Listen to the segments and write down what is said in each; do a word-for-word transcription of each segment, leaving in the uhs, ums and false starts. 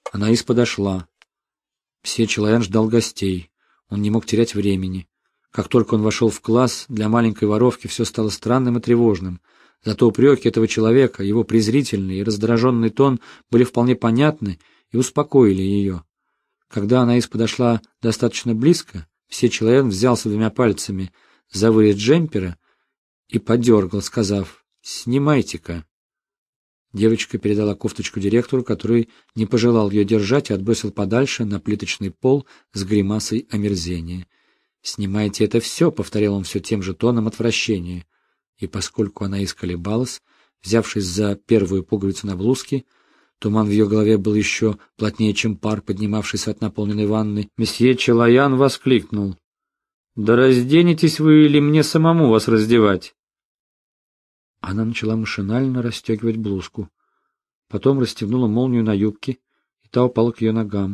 Анаис подошла. Мсье Челаян ждал гостей. Он не мог терять времени. Как только он вошел в класс, для маленькой воровки все стало странным и тревожным. Зато упреки этого человека, его презрительный и раздраженный тон были вполне понятны и успокоили ее. Когда Анаис подошла достаточно близко, мсье Челаян взялся двумя пальцами за вырез джемпера и подергал, сказав: «Снимайте-ка». Девочка передала кофточку директору, который не пожелал ее держать и отбросил подальше на плиточный пол с гримасой омерзения. «Снимайте это все», — повторял он все тем же тоном отвращения. И поскольку она исколебалась, взявшись за первую пуговицу на блузке, туман в ее голове был еще плотнее, чем пар, поднимавшийся от наполненной ванны, месье Челаян воскликнул: «Да разденетесь вы или мне самому вас раздевать?» Она начала машинально расстегивать блузку. Потом расстегнула молнию на юбке, и та упала к ее ногам.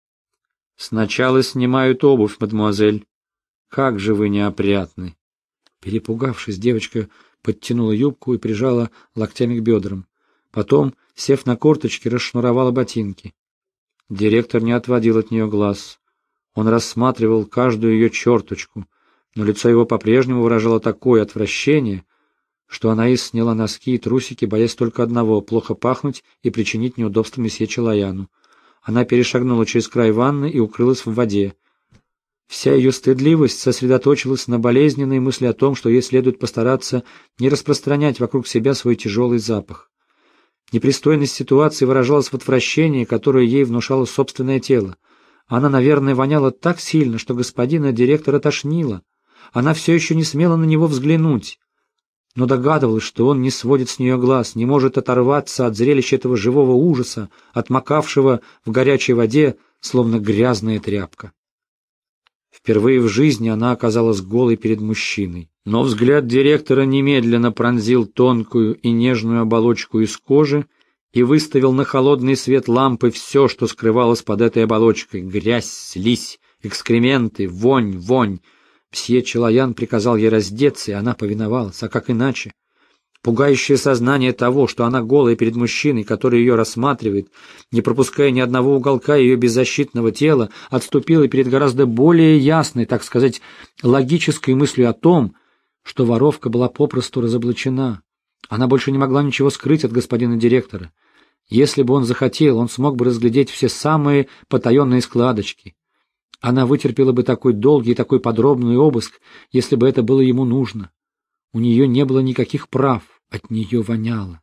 «Сначала снимают обувь, мадемуазель. Как же вы неопрятны!» Перепугавшись, девочка подтянула юбку и прижала локтями к бедрам. Потом, сев на корточки, расшнуровала ботинки. Директор не отводил от нее глаз. Он рассматривал каждую ее черточку, но лицо его по-прежнему выражало такое отвращение, что Анаис сняла носки и трусики, боясь только одного — плохо пахнуть и причинить неудобства месье Челаяну. Она перешагнула через край ванны и укрылась в воде. Вся ее стыдливость сосредоточилась на болезненной мысли о том, что ей следует постараться не распространять вокруг себя свой тяжелый запах. Непристойность ситуации выражалась в отвращении, которое ей внушало собственное тело. Она, наверное, воняла так сильно, что господина директора тошнило. Она все еще не смела на него взглянуть, но догадывалась, что он не сводит с нее глаз, не может оторваться от зрелища этого живого ужаса, отмокавшего в горячей воде, словно грязная тряпка. Впервые в жизни она оказалась голой перед мужчиной. Но взгляд директора немедленно пронзил тонкую и нежную оболочку из кожи и выставил на холодный свет лампы все, что скрывалось под этой оболочкой: грязь, слизь, экскременты, вонь, вонь. Мсье Челаян приказал ей раздеться, и она повиновалась. А как иначе? Пугающее сознание того, что она голая перед мужчиной, который ее рассматривает, не пропуская ни одного уголка ее беззащитного тела, отступило перед гораздо более ясной, так сказать, логической мыслью о том, что воровка была попросту разоблачена. Она больше не могла ничего скрыть от господина директора. Если бы он захотел, он смог бы разглядеть все самые потаенные складочки. Она вытерпела бы такой долгий и такой подробный обыск, если бы это было ему нужно. У нее не было никаких прав, от нее воняло.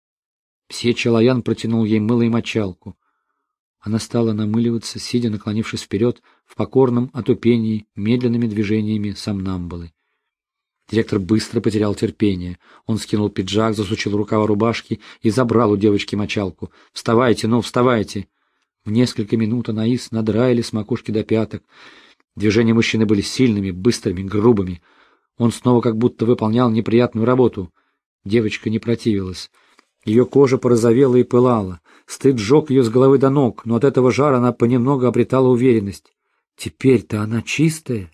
Мсье Челаян протянул ей мыло и мочалку. Она стала намыливаться, сидя, наклонившись вперед, в покорном отупении, медленными движениями сомнамбулы. Директор быстро потерял терпение. Он скинул пиджак, засучил рукава рубашки и забрал у девочки мочалку. «Вставайте, ну, вставайте!» В несколько минут Анаис надраили с макушки до пяток. Движения мужчины были сильными, быстрыми, грубыми. Он снова как будто выполнял неприятную работу. Девочка не противилась. Ее кожа порозовела и пылала. Стыд сжег ее с головы до ног, но от этого жара она понемногу обретала уверенность. Теперь-то она чистая.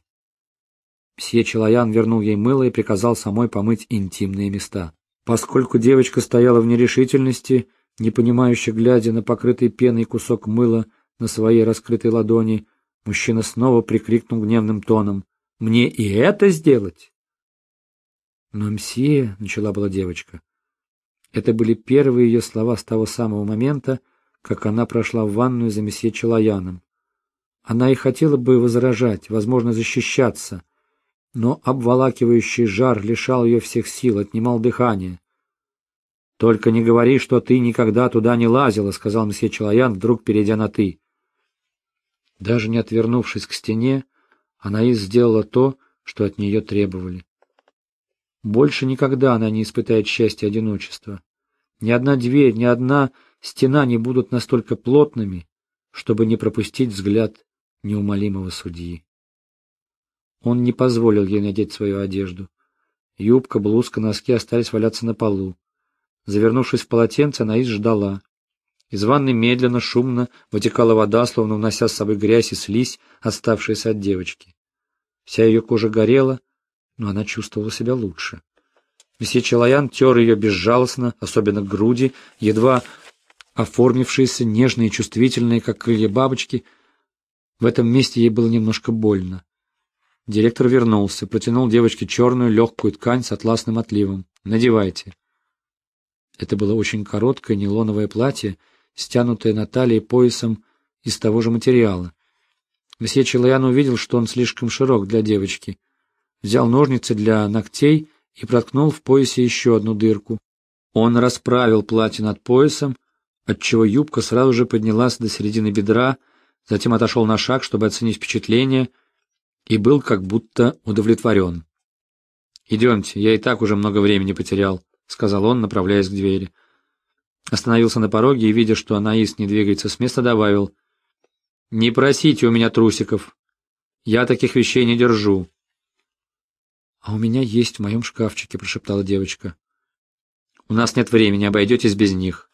Мсье Челаян вернул ей мыло и приказал самой помыть интимные места. Поскольку девочка стояла в нерешительности, не понимающе глядя на покрытый пеной кусок мыла на своей раскрытой ладони, мужчина снова прикрикнул гневным тоном: «Мне и это сделать?» «Но, мсье», — начала была девочка. Это были первые ее слова с того самого момента, как она прошла в ванную за месье Челаяном. Она и хотела бы возражать, возможно, защищаться, но обволакивающий жар лишал ее всех сил, отнимал дыхание. «Только не говори, что ты никогда туда не лазила», — сказал месье Челаян, вдруг перейдя на «ты». Даже не отвернувшись к стене, Анаис сделала то, что от нее требовали. Больше никогда она не испытает счастья одиночества. Ни одна дверь, ни одна стена не будут настолько плотными, чтобы не пропустить взгляд неумолимого судьи. Он не позволил ей надеть свою одежду. Юбка, блузка, носки остались валяться на полу. Завернувшись в полотенце, Анаис ждала. Из ванны медленно, шумно вытекала вода, словно унося с собой грязь и слизь, оставшиеся от девочки. Вся ее кожа горела, но она чувствовала себя лучше. Месье Челаян тер ее безжалостно, особенно к груди, едва оформившиеся, нежные и чувствительные, как крылья бабочки. В этом месте ей было немножко больно. Директор вернулся, протянул девочке черную легкую ткань с атласным отливом. «Надевайте». Это было очень короткое нейлоновое платье, стянутое на талии поясом из того же материала. Месье Челаян увидел, что он слишком широк для девочки. Взял ножницы для ногтей и проткнул в поясе еще одну дырку. Он расправил платье над поясом, отчего юбка сразу же поднялась до середины бедра, затем отошел на шаг, чтобы оценить впечатление, и был как будто удовлетворен. «Идемте, я и так уже много времени потерял», — сказал он, направляясь к двери. Остановился на пороге и, видя, что Анаис не двигается с места, добавил: «Не просите у меня трусиков. Я таких вещей не держу». «А у меня есть в моем шкафчике», — прошептала девочка. «У нас нет времени, обойдетесь без них».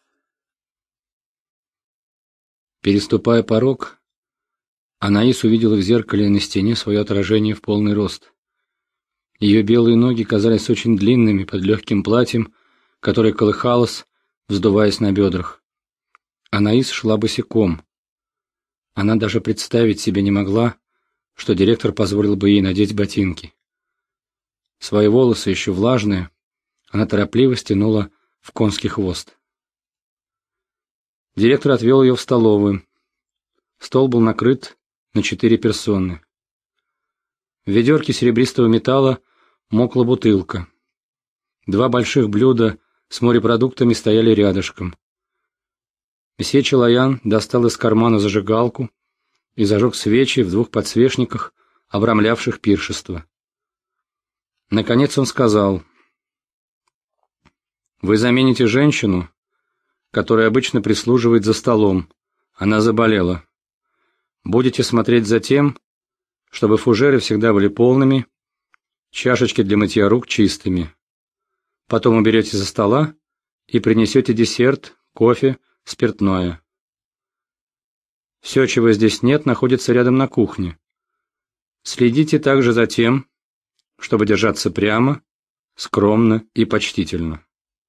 Переступая порог, Анаис увидела в зеркале на стене свое отражение в полный рост. Ее белые ноги казались очень длинными под легким платьем, которое колыхалось, вздуваясь на бедрах. Анаис шла босиком. Она даже представить себе не могла, что директор позволил бы ей надеть ботинки. Свои волосы, еще влажные, она торопливо стянула в конский хвост. Директор отвел ее в столовую. Стол был накрыт на четыре персоны. В ведерке серебристого металла мокла бутылка. Два больших блюда с морепродуктами стояли рядышком. Месье Челаян достал из кармана зажигалку и зажег свечи в двух подсвечниках, обрамлявших пиршество. Наконец он сказал: «Вы замените женщину, которая обычно прислуживает за столом. Она заболела. Будете смотреть за тем, чтобы фужеры всегда были полными, чашечки для мытья рук чистыми. Потом уберете за стола и принесете десерт, кофе, спиртное. Все, чего здесь нет, находится рядом на кухне. Следите также за тем, чтобы держаться прямо, скромно и почтительно».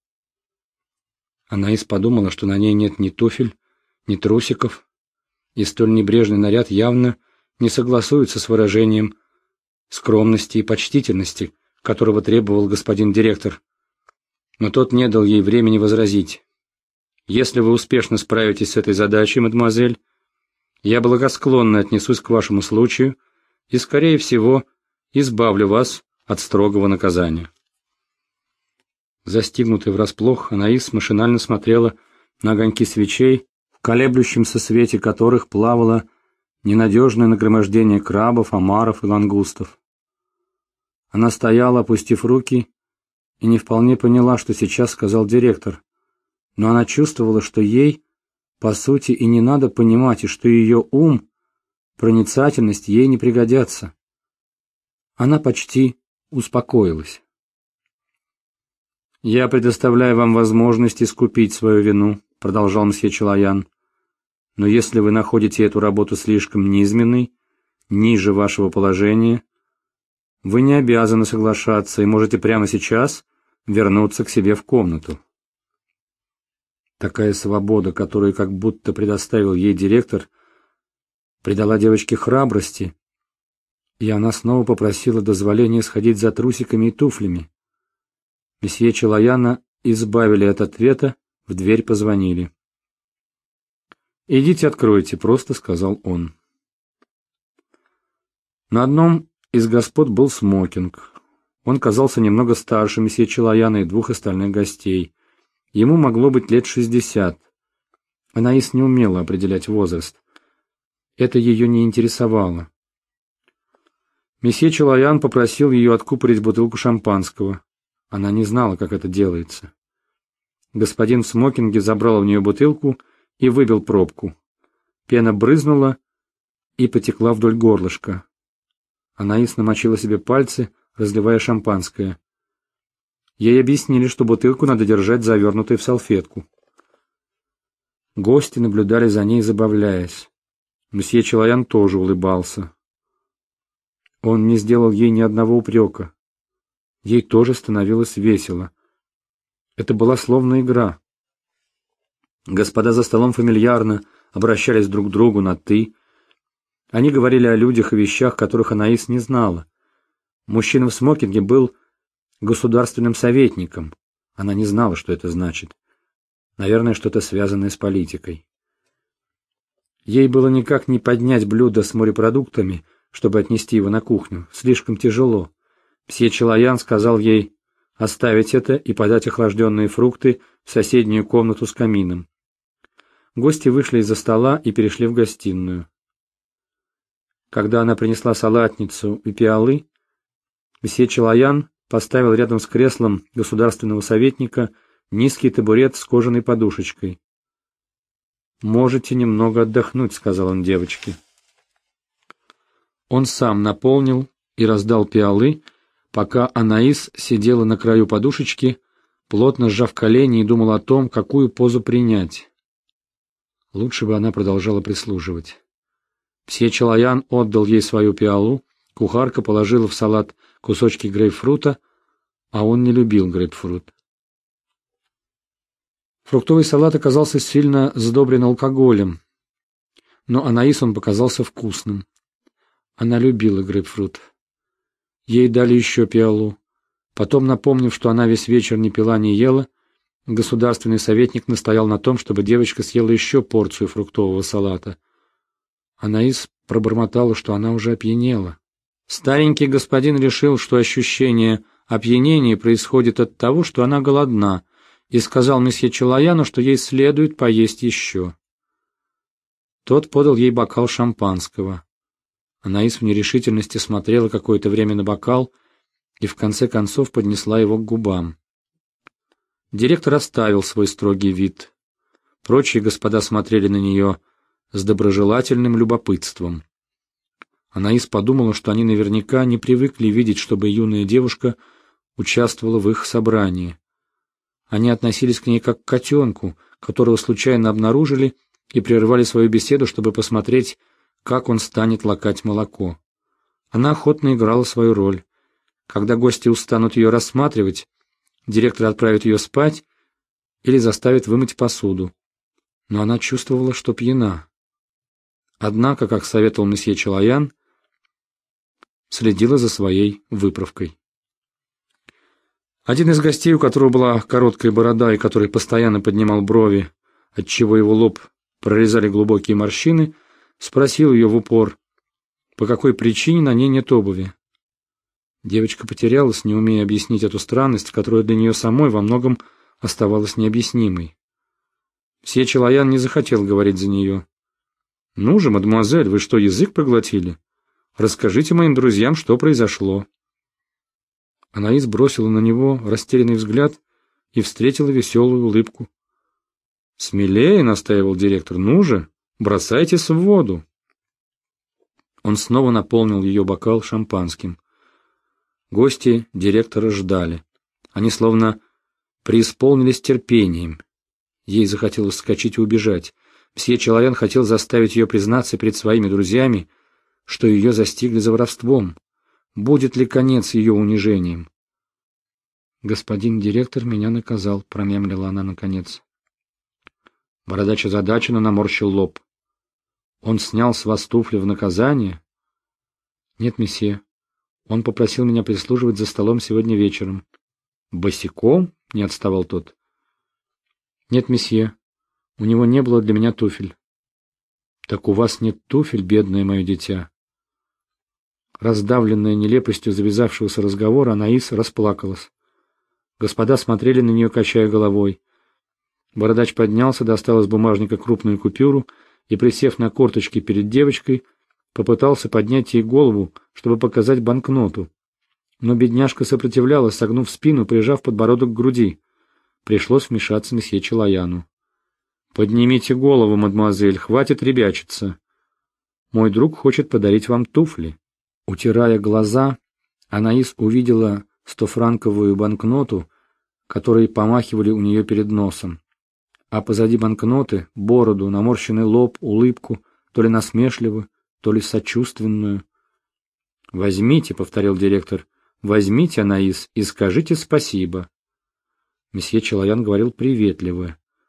Анаис подумала, что на ней нет ни туфель, ни трусиков, и столь небрежный наряд явно не согласуется с выражением скромности и почтительности, которого требовал господин директор. Но тот не дал ей времени возразить. «Если вы успешно справитесь с этой задачей, мадемуазель, я благосклонно отнесусь к вашему случаю и, скорее всего, избавлю вас от строгого наказания». Застигнутая врасплох, Анаис машинально смотрела на огоньки свечей, в колеблющемся свете которых плавало ненадежное нагромождение крабов, омаров и лангустов. Она стояла, опустив руки, и не вполне поняла, что сейчас сказал директор, но она чувствовала, что ей, по сути, и не надо понимать, и что ее ум, проницательность ей не пригодятся. Она почти успокоилась. «Я предоставляю вам возможность искупить свою вину», — продолжал мсье Челаян. «Но если вы находите эту работу слишком низменной, ниже вашего положения, вы не обязаны соглашаться и можете прямо сейчас вернуться к себе в комнату». Такая свобода, которую как будто предоставил ей директор, придала девочке храбрости, и она снова попросила дозволения сходить за трусиками и туфлями. Месье Челаяна избавили от ответа, в дверь позвонили. «Идите откройте», — просто сказал он. На одном из господ был смокинг. Он казался немного старше месье Челаяна и двух остальных гостей. Ему могло быть лет шестьдесят. Анаис не умела определять возраст. Это ее не интересовало. Месье Челаян попросил ее откупорить бутылку шампанского. Она не знала, как это делается. Господин в смокинге забрал у нее бутылку и выбил пробку. Пена брызнула и потекла вдоль горлышка. Анаис намочила себе пальцы, разливая шампанское. Ей объяснили, что бутылку надо держать завернутой в салфетку. Гости наблюдали за ней, забавляясь. Месье Челаян тоже улыбался. Он не сделал ей ни одного упрека. Ей тоже становилось весело. Это была словно игра. Господа за столом фамильярно обращались друг к другу на «ты». Они говорили о людях и вещах, которых Анаис не знала. Мужчина в смокинге был государственным советником. Она не знала, что это значит. Наверное, что-то связанное с политикой. Ей было никак не поднять блюдо с морепродуктами, чтобы отнести его на кухню. Слишком тяжело. Мсье Челаян сказал ей оставить это и подать охлажденные фрукты в соседнюю комнату с камином. Гости вышли из-за стола и перешли в гостиную. Когда она принесла салатницу и пиалы, мсье Челаян поставил рядом с креслом государственного советника низкий табурет с кожаной подушечкой. «Можете немного отдохнуть», — сказал он девочке. Он сам наполнил и раздал пиалы, пока Анаис сидела на краю подушечки, плотно сжав колени и думала о том, какую позу принять. Лучше бы она продолжала прислуживать. Мсье Челаян отдал ей свою пиалу, кухарка положила в салат кусочки грейпфрута, а он не любил грейпфрут. Фруктовый салат оказался сильно сдобрен алкоголем, но Анаис он показался вкусным. Она любила грейпфрут. Ей дали еще пиалу. Потом, напомнив, что она весь вечер не пила, не ела, государственный советник настоял на том, чтобы девочка съела еще порцию фруктового салата. Анаис пробормотала, что она уже опьянела. Старенький господин решил, что ощущение опьянения происходит от того, что она голодна, и сказал месье Челаяну, что ей следует поесть еще. Тот подал ей бокал шампанского. Анаис в нерешительности смотрела какое-то время на бокал и в конце концов поднесла его к губам. Директор оставил свой строгий вид. Прочие господа смотрели на нее с доброжелательным любопытством. Анаис подумала, что они наверняка не привыкли видеть, чтобы юная девушка участвовала в их собрании. Они относились к ней как к котенку, которого случайно обнаружили и прервали свою беседу, чтобы посмотреть, как он станет лакать молоко. Она охотно играла свою роль. Когда гости устанут ее рассматривать, директор отправит ее спать или заставит вымыть посуду. Но она чувствовала, что пьяна. Однако, как советовал месье Челаян, следила за своей выправкой. Один из гостей, у которого была короткая борода и который постоянно поднимал брови, отчего его лоб прорезали глубокие морщины, спросил ее в упор, по какой причине на ней нет обуви. Девочка потерялась, не умея объяснить эту странность, которая для нее самой во многом оставалась необъяснимой. Мсье Челаян не захотел говорить за нее. «Ну же, мадемуазель, вы что, язык проглотили? Расскажите моим друзьям, что произошло». Анаис бросила на него растерянный взгляд и встретила веселую улыбку. «Смелее», — настаивал директор, — «ну же, бросайтесь в воду». Он снова наполнил ее бокал шампанским. Гости директора ждали. Они словно преисполнились терпением. Ей захотелось вскочить и убежать. Мсье Челаян хотел заставить ее признаться перед своими друзьями, что ее застигли за воровством. Будет ли конец ее унижениям? «Господин директор меня наказал», — промямлила она наконец. Бородач озадаченно наморщил лоб. «Он снял с вас туфли в наказание?» «Нет, месье. Он попросил меня прислуживать за столом сегодня вечером». «Босиком?» — не отставал тот. «Нет, месье. У него не было для меня туфель». «Так у вас нет туфель, бедное мое дитя?» Раздавленная нелепостью завязавшегося разговора, Анаис расплакалась. Господа смотрели на нее, качая головой. Бородач поднялся, достал из бумажника крупную купюру и, присев на корточки перед девочкой, попытался поднять ей голову, чтобы показать банкноту. Но бедняжка сопротивлялась, согнув спину, прижав подбородок к груди. Пришлось вмешаться месье Челаяну. «Поднимите голову, мадемуазель, хватит ребячиться. Мой друг хочет подарить вам туфли». Утирая глаза, Анаис увидела стофранковую банкноту, которые помахивали у нее перед носом. А позади банкноты — бороду, наморщенный лоб, улыбку, то ли насмешливую, то ли сочувственную. «Возьмите», — повторил директор, — «возьмите, Анаис, и скажите спасибо». Месье Челаян говорил приветливо. В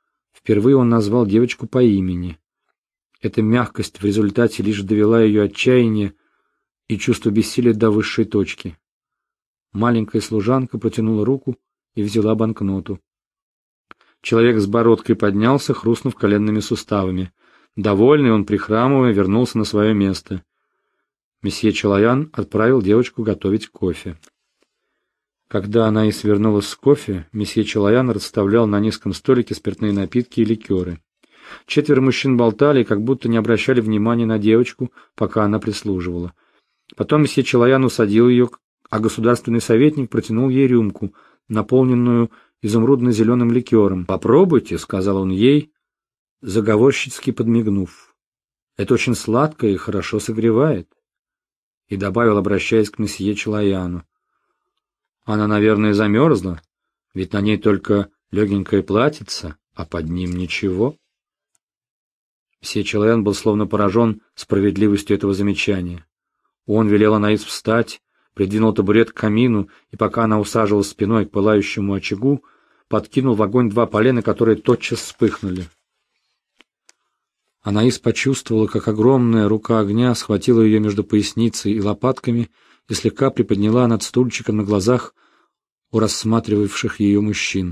Впервые он назвал девочку по имени. Эта мягкость в результате лишь довела ее отчаяние и чувство бессилия до высшей точки. Маленькая служанка протянула руку и взяла банкноту. Человек с бородкой поднялся, хрустнув коленными суставами. Довольный, он, прихрамывая, вернулся на свое место. Месье Челаян отправил девочку готовить кофе. Когда она и свернулась с кофе, месье Челаян расставлял на низком столике спиртные напитки и ликеры. Четверо мужчин болтали и как будто не обращали внимания на девочку, пока она прислуживала. Потом месье Челаян усадил ее, а государственный советник протянул ей рюмку, наполненную изумрудно-зеленым ликером. «Попробуйте», — сказал он ей, заговорщицки подмигнув. «Это очень сладко и хорошо согревает». И добавил, обращаясь к месье Челаяну: «Она, наверное, замерзла, ведь на ней только легенькое платьице, а под ним ничего». Месье Челаян был словно поражен справедливостью этого замечания. Он велел Анаис встать, придвинул табурет к камину, и пока она усаживалась спиной к пылающему очагу, подкинул в огонь два полена, которые тотчас вспыхнули. Анаис почувствовала, как огромная рука огня схватила ее между поясницей и лопатками и слегка приподняла над стульчиком на глазах у рассматривавших ее мужчин.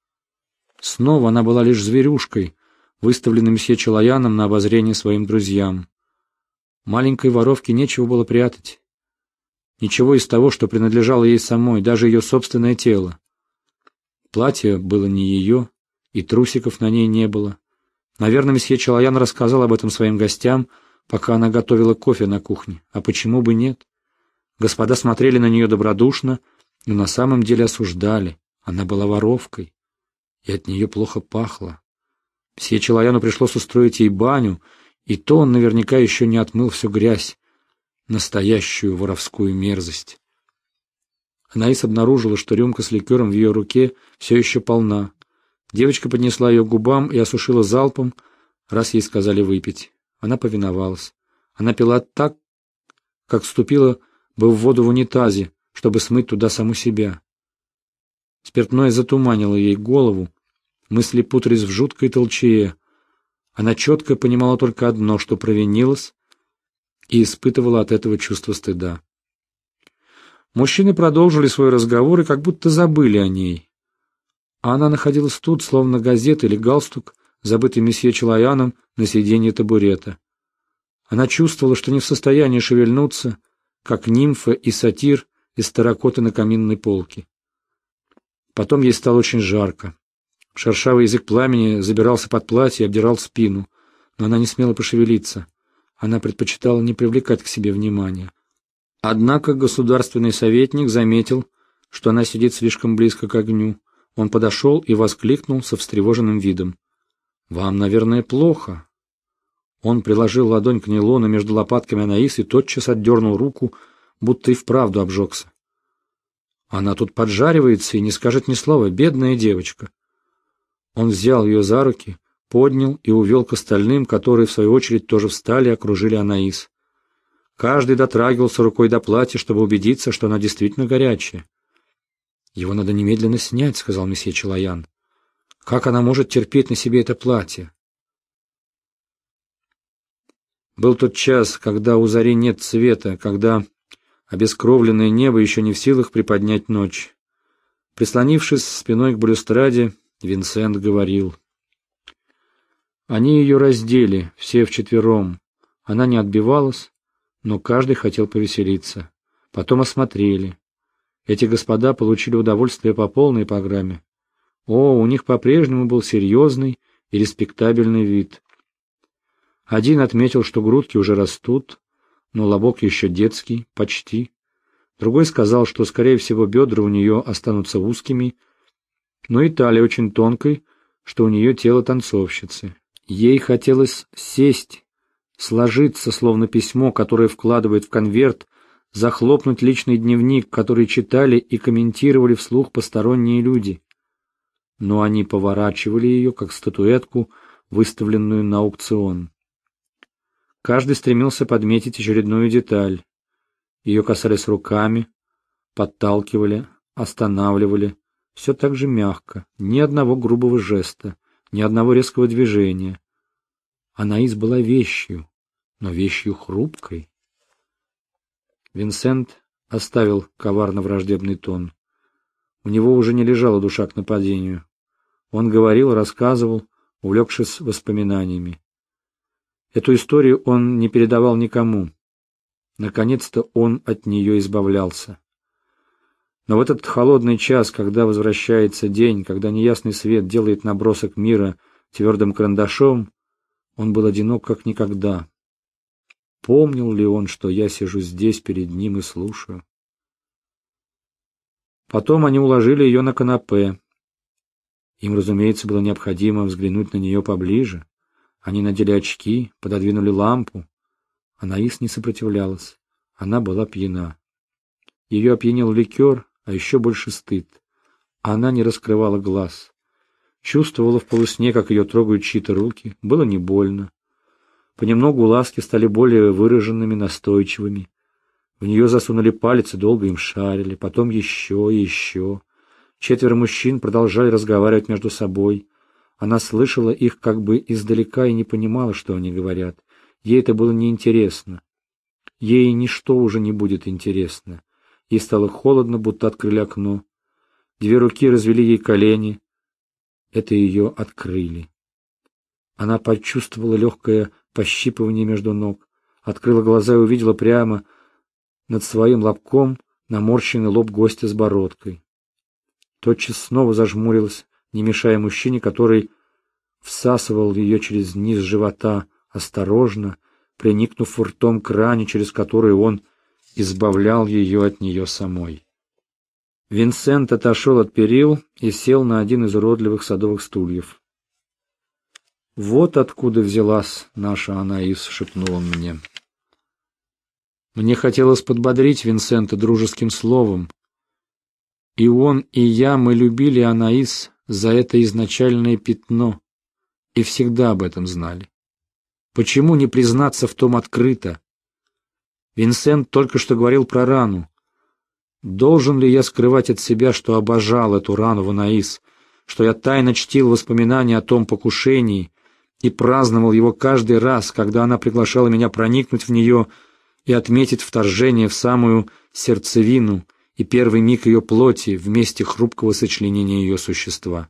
Снова она была лишь зверюшкой, выставленной месье Челаяном на обозрение своим друзьям. Маленькой воровке нечего было прятать. Ничего из того, что принадлежало ей самой, даже ее собственное тело. Платье было не ее, и трусиков на ней не было. Наверное, месье Челаян рассказал об этом своим гостям, пока она готовила кофе на кухне. А почему бы нет? Господа смотрели на нее добродушно, но на самом деле осуждали. Она была воровкой, и от нее плохо пахло. Месье Челаяну пришлось устроить ей баню, и то он наверняка еще не отмыл всю грязь, настоящую воровскую мерзость. Анаис обнаружила, что рюмка с ликером в ее руке все еще полна. Девочка поднесла ее к губам и осушила залпом, раз ей сказали выпить. Она повиновалась. Она пила так, как вступила бы в воду в унитазе, чтобы смыть туда саму себя. Спиртное затуманило ей голову, мысли путались в жуткой толчее. Она четко понимала только одно, что провинилась, и испытывала от этого чувство стыда. Мужчины продолжили свой разговор и как будто забыли о ней. А она находилась тут, словно газета или галстук, забытый месье Челаяном на сиденье табурета. Она чувствовала, что не в состоянии шевельнуться, как нимфа и сатир из терракоты на каминной полке. Потом ей стало очень жарко. Шершавый язык пламени забирался под платье и обдирал спину, но она не смела пошевелиться. Она предпочитала не привлекать к себе внимания. Однако государственный советник заметил, что она сидит слишком близко к огню. Он подошел и воскликнул со встревоженным видом: «Вам, наверное, плохо». Он приложил ладонь к нейлону между лопатками Анаис и тотчас отдернул руку, будто и вправду обжегся. «Она тут поджаривается и не скажет ни слова, бедная девочка». Он взял ее за руки, поднял и увел к остальным, которые, в свою очередь, тоже встали и окружили Анаис. Каждый дотрагивался рукой до платья, чтобы убедиться, что она действительно горячая. «Его надо немедленно снять», — сказал месье Челаян. «Как она может терпеть на себе это платье?» Был тот час, когда у зари нет света, когда обескровленное небо еще не в силах приподнять ночь. Прислонившись спиной к балюстраде, Винсент говорил. Они ее раздели, все вчетвером. Она не отбивалась, но каждый хотел повеселиться. Потом осмотрели. Эти господа получили удовольствие по полной программе. О, у них по-прежнему был серьезный и респектабельный вид. Один отметил, что грудки уже растут, но лобок еще детский, почти. Другой сказал, что, скорее всего, бедра у нее останутся узкими, но и талия очень тонкой, что у нее тело танцовщицы. Ей хотелось сесть, сложиться, словно письмо, которое вкладывает в конверт, захлопнуть личный дневник, который читали и комментировали вслух посторонние люди. Но они поворачивали ее, как статуэтку, выставленную на аукцион. Каждый стремился подметить очередную деталь. Ее касались руками, подталкивали, останавливали, все так же мягко, ни одного грубого жеста, ни одного резкого движения. Анаис была вещью, но вещью хрупкой. Винсент оставил коварно-враждебный тон. У него уже не лежала душа к нападению. Он говорил, рассказывал, увлекшись воспоминаниями. Эту историю он не передавал никому. Наконец-то он от нее избавлялся. Но в этот холодный час, когда возвращается день, когда неясный свет делает набросок мира твердым карандашом, он был одинок как никогда. Помнил ли он, что я сижу здесь перед ним и слушаю? Потом они уложили ее на канапе. Им, разумеется, было необходимо взглянуть на нее поближе. Они надели очки, пододвинули лампу. Анаис не сопротивлялась. Она была пьяна. Ее опьянил ликер, а еще больше стыд. Она не раскрывала глаз. Чувствовала в полусне, как ее трогают чьи-то руки. Было не больно. Понемногу ласки стали более выраженными, настойчивыми. В нее засунули палец и долго им шарили. Потом еще и еще. Четверо мужчин продолжали разговаривать между собой. Она слышала их как бы издалека и не понимала, что они говорят. Ей это было неинтересно. Ей ничто уже не будет интересно. Ей стало холодно, будто открыли окно. Две руки развели ей колени. Это ее открыли. Она почувствовала легкое пощипывание между ног, открыла глаза и увидела прямо над своим лобком наморщенный лоб гостя с бородкой. Тотчас снова зажмурилась, не мешая мужчине, который всасывал ее через низ живота, осторожно, приникнув ртом к ране, через которую он избавлял ее от нее самой. Винсент отошел от перил и сел на один из уродливых садовых стульев. «Вот откуда взялась наша Анаис», — шепнул он мне. Мне хотелось подбодрить Винсента дружеским словом. И он, и я, мы любили Анаис за это изначальное пятно, и всегда об этом знали. Почему не признаться в том открыто? Винсент только что говорил про рану. Должен ли я скрывать от себя, что обожал эту рану в Анаис, что я тайно чтил воспоминания о том покушении и праздновал его каждый раз, когда она приглашала меня проникнуть в нее и отметить вторжение в самую сердцевину и первый миг ее плоти в месте хрупкого сочленения ее существа?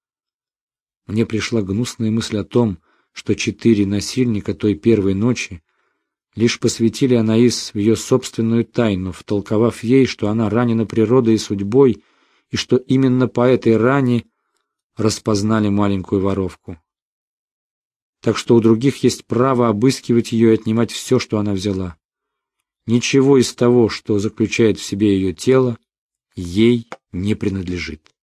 Мне пришла гнусная мысль о том, что четыре насильника той первой ночи лишь посвятили Анаис в ее собственную тайну, втолковав ей, что она ранена природой и судьбой, и что именно по этой ране распознали маленькую воровку. Так что у других есть право обыскивать ее и отнимать все, что она взяла. Ничего из того, что заключает в себе ее тело, ей не принадлежит.